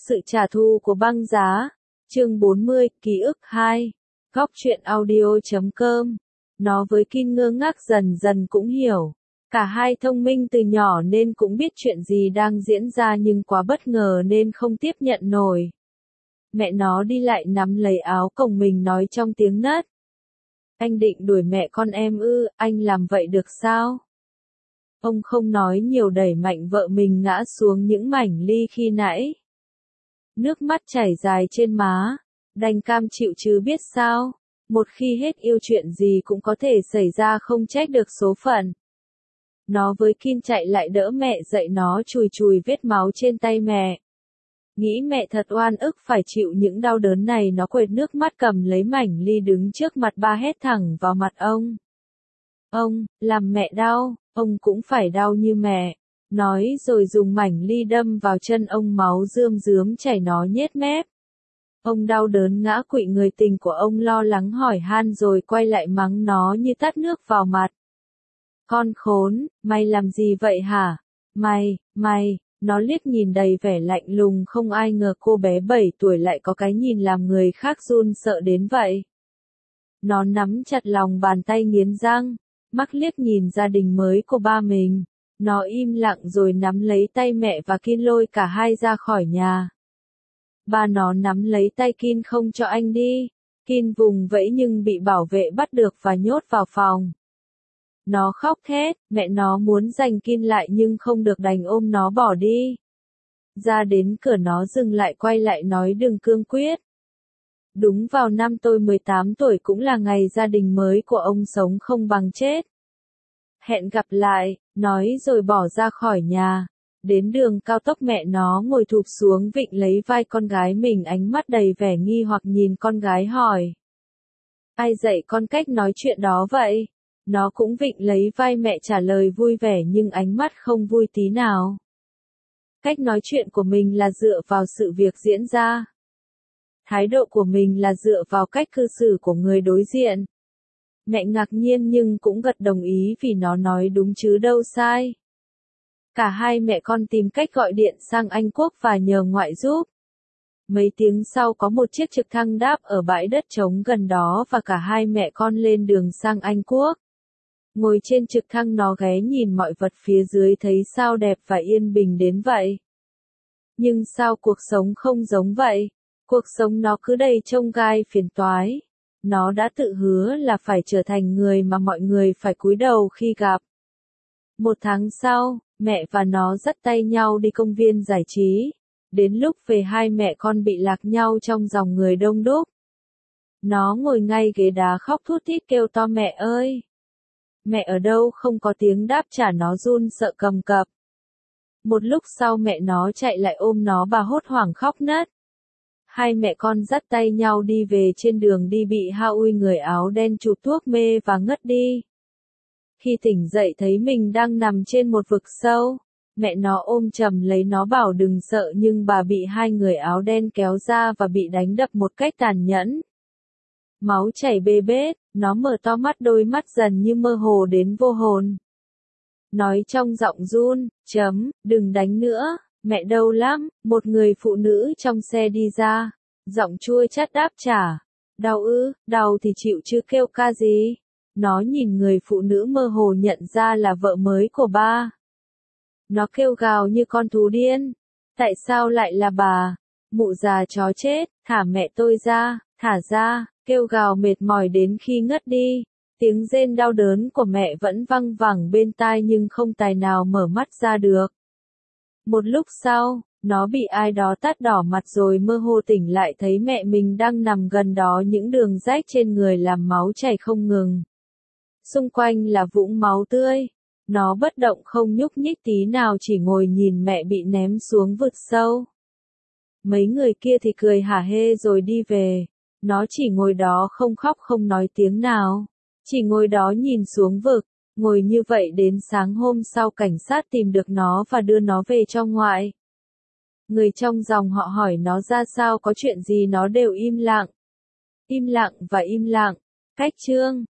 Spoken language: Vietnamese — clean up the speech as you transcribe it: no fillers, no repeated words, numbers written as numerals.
Sự trả thù của băng giá. Chương 40, ký ức 2. Góc truyện audio.com. Nó với Kin ngơ ngác dần dần cũng hiểu. Cả hai thông minh từ nhỏ nên cũng biết chuyện gì đang diễn ra nhưng quá bất ngờ nên không tiếp nhận nổi. Mẹ nó đi lại nắm lấy áo cổng mình nói trong tiếng nấc. Anh định đuổi mẹ con em ư, anh làm vậy được sao? Ông không nói nhiều đẩy mạnh vợ mình ngã xuống những mảnh ly khi nãy. Nước mắt chảy dài trên má, đành cam chịu chứ biết sao, một khi hết yêu chuyện gì cũng có thể xảy ra không trách được số phận. Nó với Kin chạy lại đỡ mẹ dậy nó chùi chùi vết máu trên tay mẹ. Nghĩ mẹ thật oan ức phải chịu những đau đớn này nó quệt nước mắt cầm lấy mảnh ly đứng trước mặt ba hét thẳng vào mặt ông. Ông, làm mẹ đau, ông cũng phải đau như mẹ. Nói rồi dùng mảnh ly đâm vào chân ông máu rơm rớm chảy nó nhét mép. Ông đau đớn ngã quỵ người tình của ông lo lắng hỏi han rồi quay lại mắng nó như tát nước vào mặt. Con khốn, mày làm gì vậy hả? Mày, nó liếc nhìn đầy vẻ lạnh lùng không ai ngờ cô bé 7 tuổi lại có cái nhìn làm người khác run sợ đến vậy. Nó nắm chặt lòng bàn tay nghiến răng, mắt liếc nhìn gia đình mới của ba mình. Nó im lặng rồi nắm lấy tay mẹ và Kin lôi cả hai ra khỏi nhà. Ba nó nắm lấy tay Kin không cho anh đi. Kin vùng vẫy nhưng bị bảo vệ bắt được và nhốt vào phòng. Nó khóc thét, mẹ nó muốn giành Kin lại nhưng không được đành ôm nó bỏ đi. Ra đến cửa nó dừng lại quay lại nói đừng cương quyết. Đúng vào năm tôi 18 tuổi cũng là ngày gia đình mới của ông sống không bằng chết. Hẹn gặp lại, nói rồi bỏ ra khỏi nhà. Đến đường cao tốc mẹ nó ngồi thụp xuống vịn lấy vai con gái mình ánh mắt đầy vẻ nghi hoặc nhìn con gái hỏi. Ai dạy con cách nói chuyện đó vậy? Nó cũng vịn lấy vai mẹ trả lời vui vẻ nhưng ánh mắt không vui tí nào. Cách nói chuyện của mình là dựa vào sự việc diễn ra. Thái độ của mình là dựa vào cách cư xử của người đối diện. Mẹ ngạc nhiên nhưng cũng gật đồng ý vì nó nói đúng chứ đâu sai. Cả hai mẹ con tìm cách gọi điện sang Anh Quốc và nhờ ngoại giúp. Mấy tiếng sau có một chiếc trực thăng đáp ở bãi đất trống gần đó và cả hai mẹ con lên đường sang Anh Quốc. Ngồi trên trực thăng nó ghé nhìn mọi vật phía dưới thấy sao đẹp và yên bình đến vậy. Nhưng sao cuộc sống không giống vậy? Cuộc sống nó cứ đầy chông gai phiền toái. Nó đã tự hứa là phải trở thành người mà mọi người phải cúi đầu khi gặp. Một tháng sau, mẹ và nó dắt tay nhau đi công viên giải trí. Đến lúc về hai mẹ con bị lạc nhau trong dòng người đông đúc. Nó ngồi ngay ghế đá khóc thút thít kêu to mẹ ơi! Mẹ ở đâu không có tiếng đáp trả nó run sợ cầm cập. Một lúc sau mẹ nó chạy lại ôm nó bà hốt hoảng khóc nấc. Hai mẹ con dắt tay nhau đi về trên đường đi bị Haui người áo đen chụp thuốc mê và ngất đi. Khi tỉnh dậy thấy mình đang nằm trên một vực sâu, mẹ nó ôm chầm lấy nó bảo đừng sợ nhưng bà bị hai người áo đen kéo ra và bị đánh đập một cách tàn nhẫn. Máu chảy bê bết, nó mở to mắt đôi mắt dần như mơ hồ đến vô hồn. Nói trong giọng run, đừng đánh nữa, mẹ đau lắm, một người phụ nữ trong xe đi ra, giọng chua chát đáp trả. Đau ư, đau thì chịu chứ kêu ca gì. Nó nhìn người phụ nữ mơ hồ nhận ra là vợ mới của ba. Nó kêu gào như con thú điên. Tại sao lại là bà? Mụ già chó chết, thả mẹ tôi ra, thả ra, kêu gào mệt mỏi đến khi ngất đi. Tiếng rên đau đớn của mẹ vẫn văng vẳng bên tai nhưng không tài nào mở mắt ra được. Một lúc sau, nó bị ai đó tát đỏ mặt rồi mơ hồ tỉnh lại thấy mẹ mình đang nằm gần đó những đường rách trên người làm máu chảy không ngừng. Xung quanh là vũng máu tươi. Nó bất động không nhúc nhích tí nào chỉ ngồi nhìn mẹ bị ném xuống vực sâu. Mấy người kia thì cười hả hê rồi đi về. Nó chỉ ngồi đó không khóc không nói tiếng nào. Chỉ ngồi đó nhìn xuống vực. Ngồi như vậy đến sáng hôm sau cảnh sát tìm được nó và đưa nó về cho ngoại. Người trong dòng họ hỏi nó ra sao có chuyện gì nó đều im lặng. Im lặng và im lặng. Cách chương